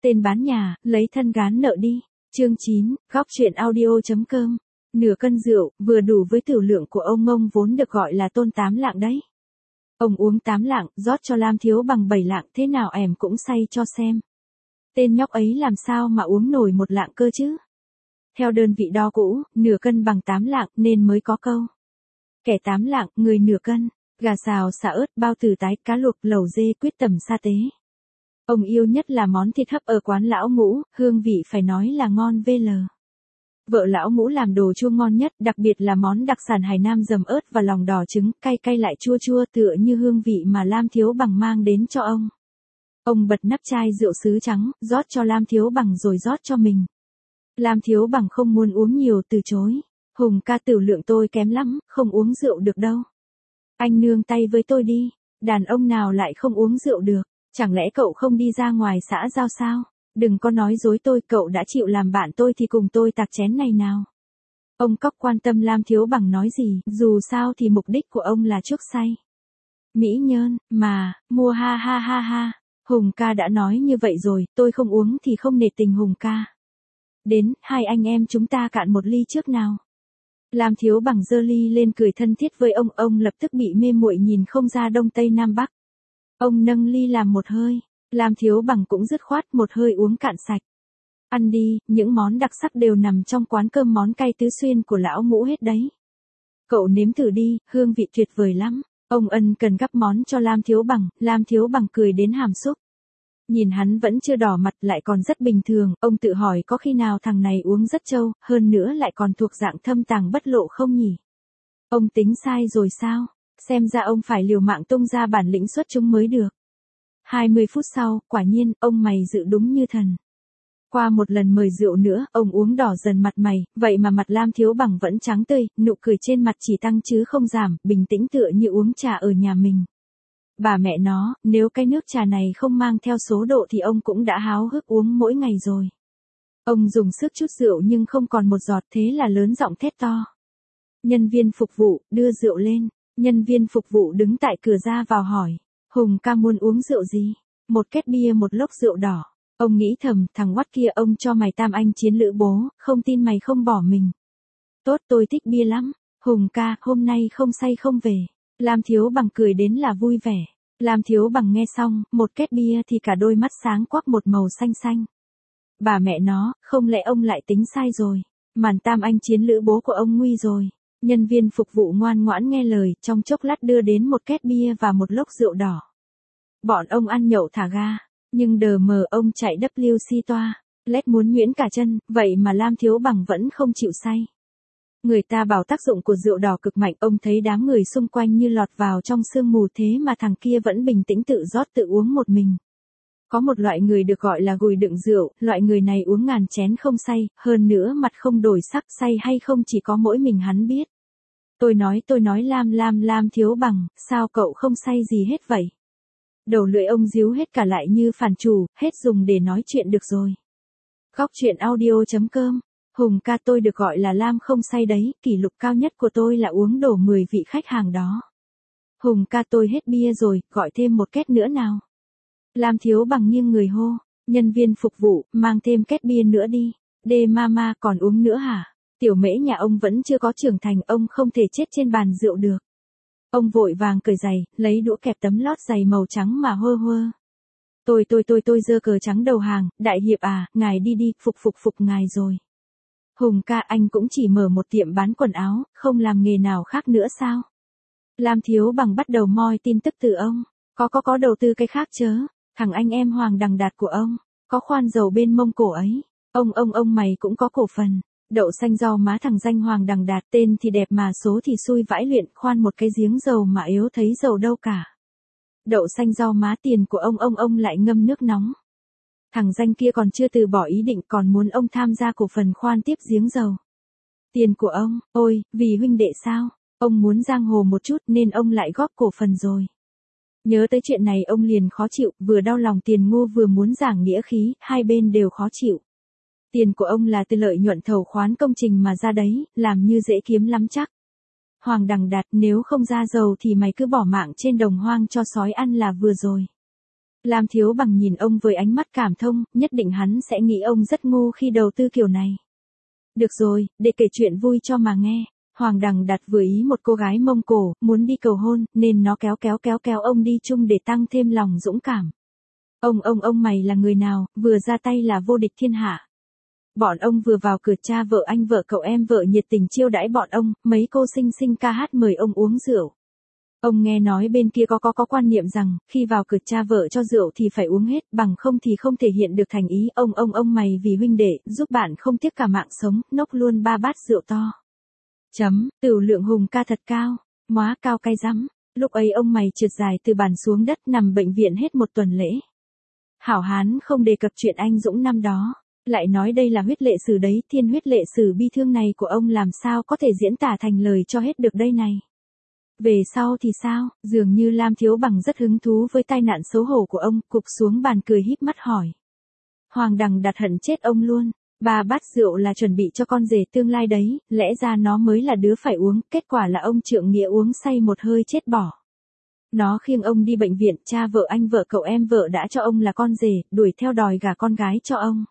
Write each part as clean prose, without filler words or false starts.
Tên bán nhà, lấy thân gán nợ đi. Chương 9, góc truyện audio.com. Nửa cân rượu, vừa đủ với tiểu lượng của ông Ngông vốn được gọi là Tôn 8 lạng đấy. Ông uống 8 lạng, rót cho Lam Thiếu Bằng 7 lạng, thế nào em cũng say cho xem. Tên nhóc ấy làm sao mà uống nổi 1 lạng cơ chứ? Theo đơn vị đo cũ, nửa cân bằng 8 lạng nên mới có câu. Kẻ 8 lạng, người nửa cân, gà xào xả ớt, bao tử tái, cá luộc, lẩu dê, quyết tẩm sa tế. Ông yêu nhất là món thịt hấp ở quán Lão Ngũ, hương vị phải nói là ngon VL. Vợ Lão Ngũ làm đồ chua ngon nhất, đặc biệt là món đặc sản Hải Nam dầm ớt và lòng đỏ trứng, cay cay lại chua chua tựa như hương vị mà Lam Thiếu Bằng mang đến cho ông. Ông bật nắp chai rượu sứ trắng, rót cho Lam Thiếu Bằng rồi rót cho mình. Lam Thiếu Bằng không muốn uống nhiều từ chối. Hùng ca, tiểu lượng tôi kém lắm, không uống rượu được đâu. Anh nương tay với tôi đi, đàn ông nào lại không uống rượu được, chẳng lẽ cậu không đi ra ngoài xã giao sao? Đừng có nói dối tôi, cậu đã chịu làm bạn tôi thì cùng tôi tạc chén này nào. Ông Cóc quan tâm Lam Thiếu Bằng nói gì, dù sao thì mục đích của ông là chuốc say. Mỹ Nhơn, mà, mua ha ha ha ha. Hùng ca đã nói như vậy rồi, tôi không uống thì không nể tình Hùng ca. Đến, hai anh em chúng ta cạn một ly trước nào. Lam Thiếu Bằng giơ ly lên cười thân thiết với ông lập tức bị mê muội nhìn không ra đông tây nam bắc. Ông nâng ly làm một hơi, Lam Thiếu Bằng cũng dứt khoát một hơi uống cạn sạch. Ăn đi, những món đặc sắc đều nằm trong quán cơm món cay Tứ Xuyên của Lão Ngũ hết đấy. Cậu nếm thử đi, hương vị tuyệt vời lắm. Ông ân cần gắp món cho Lam Thiếu Bằng cười đến hàm xúc. Nhìn hắn vẫn chưa đỏ mặt lại còn rất bình thường, ông tự hỏi có khi nào thằng này uống rất trâu, hơn nữa lại còn thuộc dạng thâm tàng bất lộ không nhỉ? Ông tính sai rồi sao? Xem ra ông phải liều mạng tung ra bản lĩnh xuất chúng mới được. 20 phút sau, quả nhiên, ông mày dự đúng như thần. Qua một lần mời rượu nữa, ông uống đỏ dần mặt mày, vậy mà mặt Lam Thiếu Bằng vẫn trắng tươi, nụ cười trên mặt chỉ tăng chứ không giảm, bình tĩnh tựa như uống trà ở nhà mình. Bà mẹ nó, nếu cái nước trà này không mang theo số độ thì ông cũng đã háo hức uống mỗi ngày rồi. Ông dùng sức chút rượu nhưng không còn một giọt, thế là lớn giọng thét to. Nhân viên phục vụ, đưa rượu lên. Nhân viên phục vụ đứng tại cửa ra vào hỏi. Hùng ca muốn uống rượu gì? Một két bia, một lốc rượu đỏ. Ông nghĩ thầm, thằng oắt kia ông cho mày tam anh chiến lữ bố, không tin mày không bỏ mình. Tốt, tôi thích bia lắm. Hùng ca, hôm nay không say không về. Lam Thiếu Bằng cười đến là vui vẻ. Lam Thiếu Bằng nghe xong, một két bia thì cả đôi mắt sáng quắc một màu xanh xanh. Bà mẹ nó, không lẽ ông lại tính sai rồi? Màn tam anh chiến lữ bố của ông nguy rồi. Nhân viên phục vụ ngoan ngoãn nghe lời, trong chốc lát đưa đến một két bia và một lốc rượu đỏ. Bọn ông ăn nhậu thả ga, nhưng đờ mờ ông chạy WC toa, lét muốn nhuyễn cả chân, vậy mà Lam Thiếu Bằng vẫn không chịu say. Người ta bảo tác dụng của rượu đỏ cực mạnh, ông thấy đám người xung quanh như lọt vào trong sương mù, thế mà thằng kia vẫn bình tĩnh tự rót tự uống một mình. Có một loại người được gọi là gùi đựng rượu, loại người này uống ngàn chén không say, hơn nữa mặt không đổi sắc, say hay không chỉ có mỗi mình hắn biết. Tôi nói Lam Thiếu Bằng, sao cậu không say gì hết vậy? Đầu lưỡi ông díu hết cả lại như phản chủ, hết dùng để nói chuyện được rồi. Góc truyện audio.com. Hùng ca, tôi được gọi là Lam không say đấy, kỷ lục cao nhất của tôi là uống đổ 10 vị khách hàng đó. Hùng ca, tôi hết bia rồi, gọi thêm một két nữa nào. Lam Thiếu Bằng nghiêng người hô, nhân viên phục vụ, mang thêm két bia nữa đi. Đê mama, còn uống nữa hả? Tiểu Mễ nhà ông vẫn chưa có trưởng thành, ông không thể chết trên bàn rượu được. Ông vội vàng cởi giày, lấy đũa kẹp tấm lót giày màu trắng mà hơ hơ. Tôi giơ cờ trắng đầu hàng, đại hiệp à, ngài đi đi, phục ngài rồi. Hùng ca, anh cũng chỉ mở một tiệm bán quần áo, không làm nghề nào khác nữa sao? Lam Thiếu Bằng bắt đầu moi tin tức từ ông. Có đầu tư cái khác chớ. Thằng anh em Hoàng Đằng Đạt của ông, có khoan dầu bên mông cổ ấy. Ông mày cũng có cổ phần. Đậu xanh rau má thằng danh Hoàng Đằng Đạt, tên thì đẹp mà số thì xui vãi luyện, khoan một cái giếng dầu mà yếu thấy dầu đâu cả. Đậu xanh rau má, tiền của ông lại ngâm nước nóng. Thằng danh kia còn chưa từ bỏ ý định, còn muốn ông tham gia cổ phần khoan tiếp giếng dầu. Tiền của ông, ôi, vì huynh đệ sao? Ông muốn giang hồ một chút nên ông lại góp cổ phần rồi. Nhớ tới chuyện này ông liền khó chịu, vừa đau lòng tiền ngu vừa muốn giảng nghĩa khí, hai bên đều khó chịu. Tiền của ông là từ lợi nhuận thầu khoán công trình mà ra đấy, làm như dễ kiếm lắm chắc. Hoàng Đằng Đạt, nếu không ra dầu thì mày cứ bỏ mạng trên đồng hoang cho sói ăn là vừa rồi. Lam Thiếu Bằng nhìn ông với ánh mắt cảm thông, nhất định hắn sẽ nghĩ ông rất ngu khi đầu tư kiểu này. Được rồi, để kể chuyện vui cho mà nghe. Hoàng Đằng Đạt vừa ý một cô gái Mông Cổ, muốn đi cầu hôn, nên nó kéo ông đi chung để tăng thêm lòng dũng cảm. Ông mày là người nào, vừa ra tay là vô địch thiên hạ. Bọn ông vừa vào cửa, cha vợ anh vợ cậu em vợ nhiệt tình chiêu đãi bọn ông, mấy cô xinh xinh ca hát mời ông uống rượu. Ông nghe nói bên kia có quan niệm rằng, khi vào cửa cha vợ cho rượu thì phải uống hết, bằng không thì không thể hiện được thành ý. Ông mày vì huynh đệ, giúp bạn không tiếc cả mạng sống, nốc luôn 3 bát rượu to. Tửu lượng Hùng ca thật cao, móa cao cay rắm. Lúc ấy ông mày trượt dài từ bàn xuống đất, nằm bệnh viện hết 1 tuần lễ. Hảo hán không đề cập chuyện anh dũng năm đó, lại nói đây là huyết lệ sử đấy, thiên huyết lệ sử bi thương này của ông làm sao có thể diễn tả thành lời cho hết được đây này. Về sau thì sao, dường như Lam Thiếu Bằng rất hứng thú với tai nạn xấu hổ của ông, cụp xuống bàn cười híp mắt hỏi. Hoàng Đằng Đạt hận chết ông luôn, 3 bát rượu là chuẩn bị cho con rể tương lai đấy, lẽ ra nó mới là đứa phải uống, kết quả là ông trượng nghĩa uống say một hơi chết bỏ. Nó khiêng ông đi bệnh viện, cha vợ anh vợ cậu em vợ đã cho ông là con rể, đuổi theo đòi gả con gái cho ông.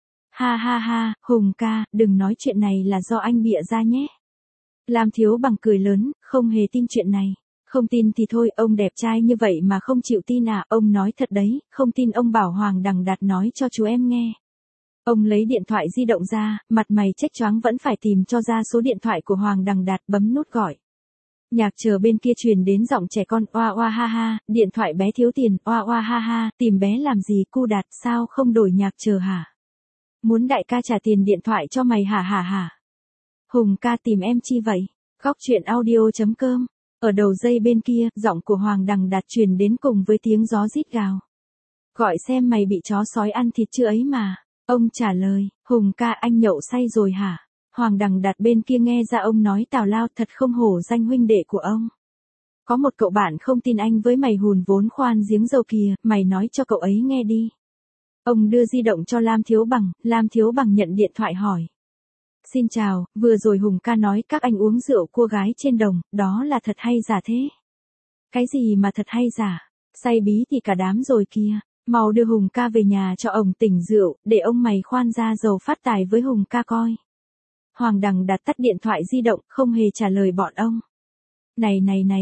Ha ha ha, Hùng ca, đừng nói chuyện này là do anh bịa ra nhé. Lam Thiếu Bằng cười lớn, không hề tin chuyện này. Không tin thì thôi, ông đẹp trai như vậy mà không chịu tin à, ông nói thật đấy, không tin ông bảo Hoàng Đằng Đạt nói cho chú em nghe. Ông lấy điện thoại di động ra, mặt mày chếch choáng vẫn phải tìm cho ra số điện thoại của Hoàng Đằng Đạt, bấm nút gọi. Nhạc chờ bên kia truyền đến giọng trẻ con, oa oa ha ha, điện thoại bé thiếu tiền, oa oa ha ha, tìm bé làm gì, cu Đạt, sao không đổi nhạc chờ hả? Muốn đại ca trả tiền điện thoại cho mày hả hả hả? Hùng ca tìm em chi vậy? Góc chuyện audio.com. Ở đầu dây bên kia, giọng của Hoàng Đằng Đạt truyền đến cùng với tiếng gió rít gào. Gọi xem mày bị chó sói ăn thịt chưa ấy mà. Ông trả lời, Hùng ca anh nhậu say rồi hả? Hoàng Đằng Đạt bên kia nghe ra ông nói tào lao, thật không hổ danh huynh đệ của ông. Có một cậu bạn không tin anh với mày hùn vốn khoan giếng dầu kìa, mày nói cho cậu ấy nghe đi. Ông đưa di động cho Lam Thiếu Bằng nhận điện thoại hỏi. Xin chào, vừa rồi Hùng ca nói các anh uống rượu cua gái trên đồng, đó là thật hay giả thế? Cái gì mà thật hay giả? Say bí thì cả đám rồi kìa, mau đưa Hùng ca về nhà cho ông tỉnh rượu, để ông mày khoan ra dầu phát tài với Hùng ca coi. Hoàng Đằng Đạt tắt điện thoại di động, không hề trả lời bọn ông. Này,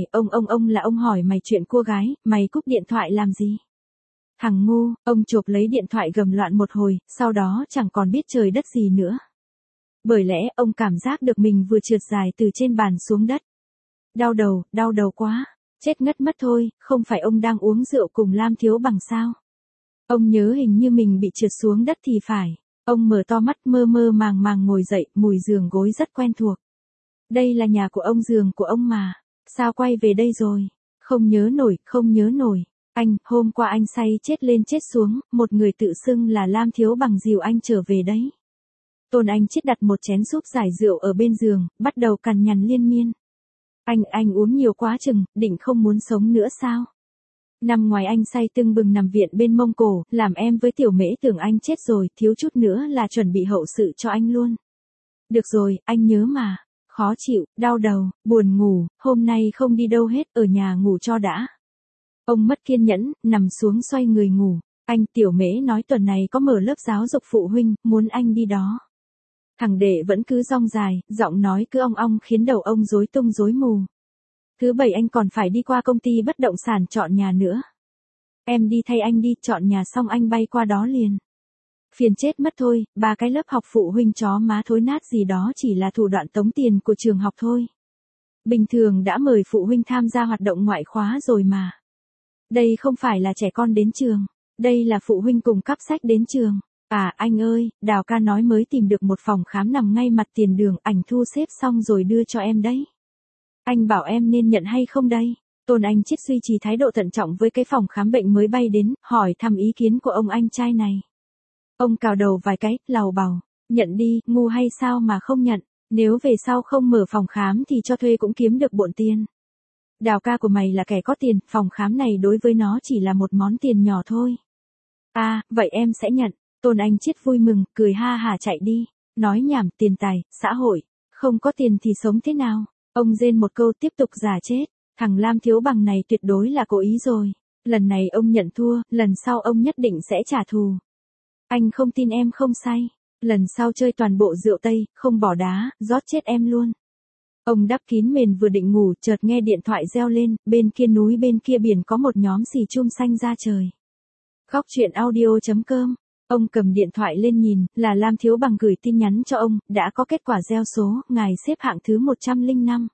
ông là ông hỏi mày chuyện cua gái, mày cúp điện thoại làm gì? Thằng ngu, ông chộp lấy điện thoại gầm loạn một hồi, sau đó chẳng còn biết trời đất gì nữa. Bởi lẽ ông cảm giác được mình vừa trượt dài từ trên bàn xuống đất. Đau đầu quá, chết ngất mất thôi, không phải ông đang uống rượu cùng Lam Thiếu Bằng sao? Ông nhớ hình như mình bị trượt xuống đất thì phải. Ông mở to mắt mơ màng ngồi dậy, mùi giường gối rất quen thuộc. Đây là nhà của ông, giường của ông mà. Sao quay về đây rồi? Không nhớ nổi. Anh, hôm qua anh say chết lên chết xuống, một người tự xưng là Lam Thiếu Bằng dìu anh trở về đấy. Tôn Anh Chết đặt một chén súp giải rượu ở bên giường, bắt đầu cằn nhằn liên miên. Anh uống nhiều quá chừng, định không muốn sống nữa sao? Năm ngoài anh say tưng bừng nằm viện bên Mông Cổ, làm em với Tiểu Mễ tưởng anh chết rồi, thiếu chút nữa là chuẩn bị hậu sự cho anh luôn. Được rồi, anh nhớ mà. Khó chịu, đau đầu, buồn ngủ, hôm nay không đi đâu hết, ở nhà ngủ cho đã. Ông mất kiên nhẫn, nằm xuống xoay người ngủ. Anh, Tiểu Mễ nói tuần này có mở lớp giáo dục phụ huynh, muốn anh đi đó. Thằng đệ vẫn cứ rong dài, giọng nói cứ ong ong khiến đầu ông rối tung rối mù. Thứ bảy anh còn phải đi qua công ty bất động sản chọn nhà nữa. Em đi thay anh đi, chọn nhà xong anh bay qua đó liền. Phiền chết mất thôi, 3 cái lớp học phụ huynh chó má thối nát gì đó chỉ là thủ đoạn tống tiền của trường học thôi. Bình thường đã mời phụ huynh tham gia hoạt động ngoại khóa rồi mà. Đây không phải là trẻ con đến trường, đây là phụ huynh cùng cắp sách đến trường. À anh ơi, Đào ca nói mới tìm được một phòng khám nằm ngay mặt tiền đường, ảnh thu xếp xong rồi đưa cho em đấy. Anh bảo em nên nhận hay không đây? Tôn Anh Chết duy trì thái độ thận trọng với cái phòng khám bệnh mới bay đến, hỏi thăm ý kiến của ông anh trai này. Ông cào đầu vài cái, lầu bầu, nhận đi, ngu hay sao mà không nhận, nếu về sau không mở phòng khám thì cho thuê cũng kiếm được bộn tiền. Đào ca của mày là kẻ có tiền, phòng khám này đối với nó chỉ là một món tiền nhỏ thôi. À, vậy em sẽ nhận. Tôn Anh Chết vui mừng, cười ha hả chạy đi, nói nhảm, tiền tài, xã hội, không có tiền thì sống thế nào? Ông rên một câu tiếp tục giả chết, thằng Lam Thiếu Bằng này tuyệt đối là cố ý rồi. Lần này ông nhận thua, lần sau ông nhất định sẽ trả thù. Anh không tin em không say. Lần sau chơi toàn bộ rượu Tây, không bỏ đá, rót chết em luôn. Ông đắp kín mền vừa định ngủ, chợt nghe điện thoại reo lên, bên kia núi bên kia biển có một nhóm xì chum xanh ra trời. Góc chuyện audio.com. Ông cầm điện thoại lên nhìn, là Lam Thiếu Bằng gửi tin nhắn cho ông, đã có kết quả gieo số, ngài xếp hạng thứ 105.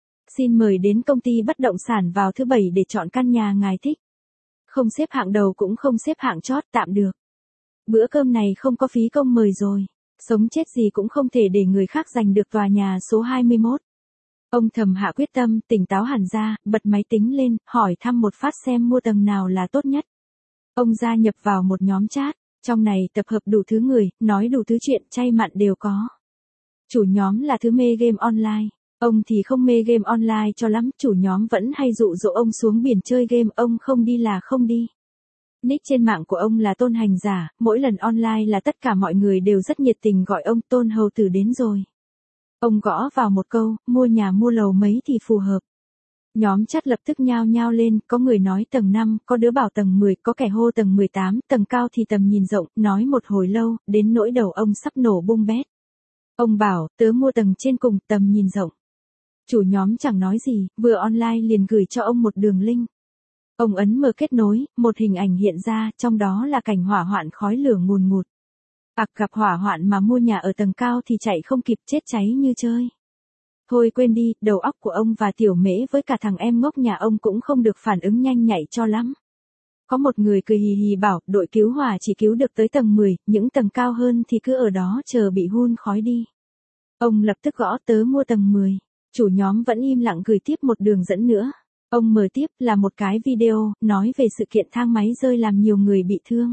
Xin mời đến công ty bất động sản vào thứ 7 để chọn căn nhà ngài thích. Không xếp hạng đầu cũng không xếp hạng chót, tạm được. Bữa cơm này không có phí công mời rồi. Sống chết gì cũng không thể để người khác giành được tòa nhà số 21. Ông thầm hạ quyết tâm, tỉnh táo hẳn ra, bật máy tính lên, hỏi thăm một phát xem mua tầng nào là tốt nhất. Ông gia nhập vào một nhóm chat, trong này tập hợp đủ thứ người, nói đủ thứ chuyện, chay mặn đều có. Chủ nhóm là thứ mê game online. Ông thì không mê game online cho lắm, chủ nhóm vẫn hay dụ dỗ ông xuống biển chơi game, ông không đi là không đi. Nick trên mạng của ông là Tôn Hành Giả, mỗi lần online là tất cả mọi người đều rất nhiệt tình gọi ông Tôn Hầu Tử đến rồi. Ông gõ vào một câu, mua nhà mua lầu mấy thì phù hợp. Nhóm chat lập tức nhao nhao lên, có người nói tầng 5, có đứa bảo tầng 10, có kẻ hô tầng 18, tầng cao thì tầm nhìn rộng, nói một hồi lâu, đến nỗi đầu ông sắp nổ bung bét. Ông bảo, tớ mua tầng trên cùng, tầm nhìn rộng. Chủ nhóm chẳng nói gì, vừa online liền gửi cho ông một đường link. Ông ấn mở kết nối, một hình ảnh hiện ra, trong đó là cảnh hỏa hoạn khói lửa ngùn ngụt. Gặp hỏa hoạn mà mua nhà ở tầng cao thì chạy không kịp, chết cháy như chơi. Thôi quên đi, đầu óc của ông và Tiểu Mễ với cả thằng em ngốc nhà ông cũng không được phản ứng nhanh nhạy cho lắm. Có một người cười hì hì bảo, đội cứu hỏa chỉ cứu được tới tầng 10, những tầng cao hơn thì cứ ở đó chờ bị hun khói đi. Ông lập tức gõ tớ mua tầng 10. Chủ nhóm vẫn im lặng gửi tiếp một đường dẫn nữa. Ông mở tiếp là một cái video, nói về sự kiện thang máy rơi làm nhiều người bị thương.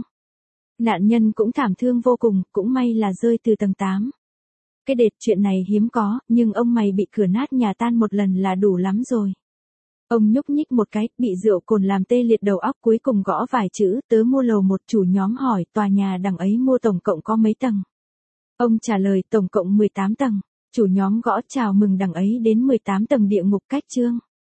Nạn nhân cũng thảm thương vô cùng, cũng may là rơi từ tầng 8. Cái đệt chuyện này hiếm có, nhưng ông mày bị cửa nát nhà tan một lần là đủ lắm rồi. Ông nhúc nhích một cái, bị rượu cồn làm tê liệt đầu óc, cuối cùng gõ vài chữ, tớ mua lầu 1. Chủ nhóm hỏi, tòa nhà đằng ấy mua tổng cộng có mấy tầng? Ông trả lời, tổng cộng 18 tầng. Chủ nhóm gõ, chào mừng đằng ấy đến 18 tầng địa ngục cách chương.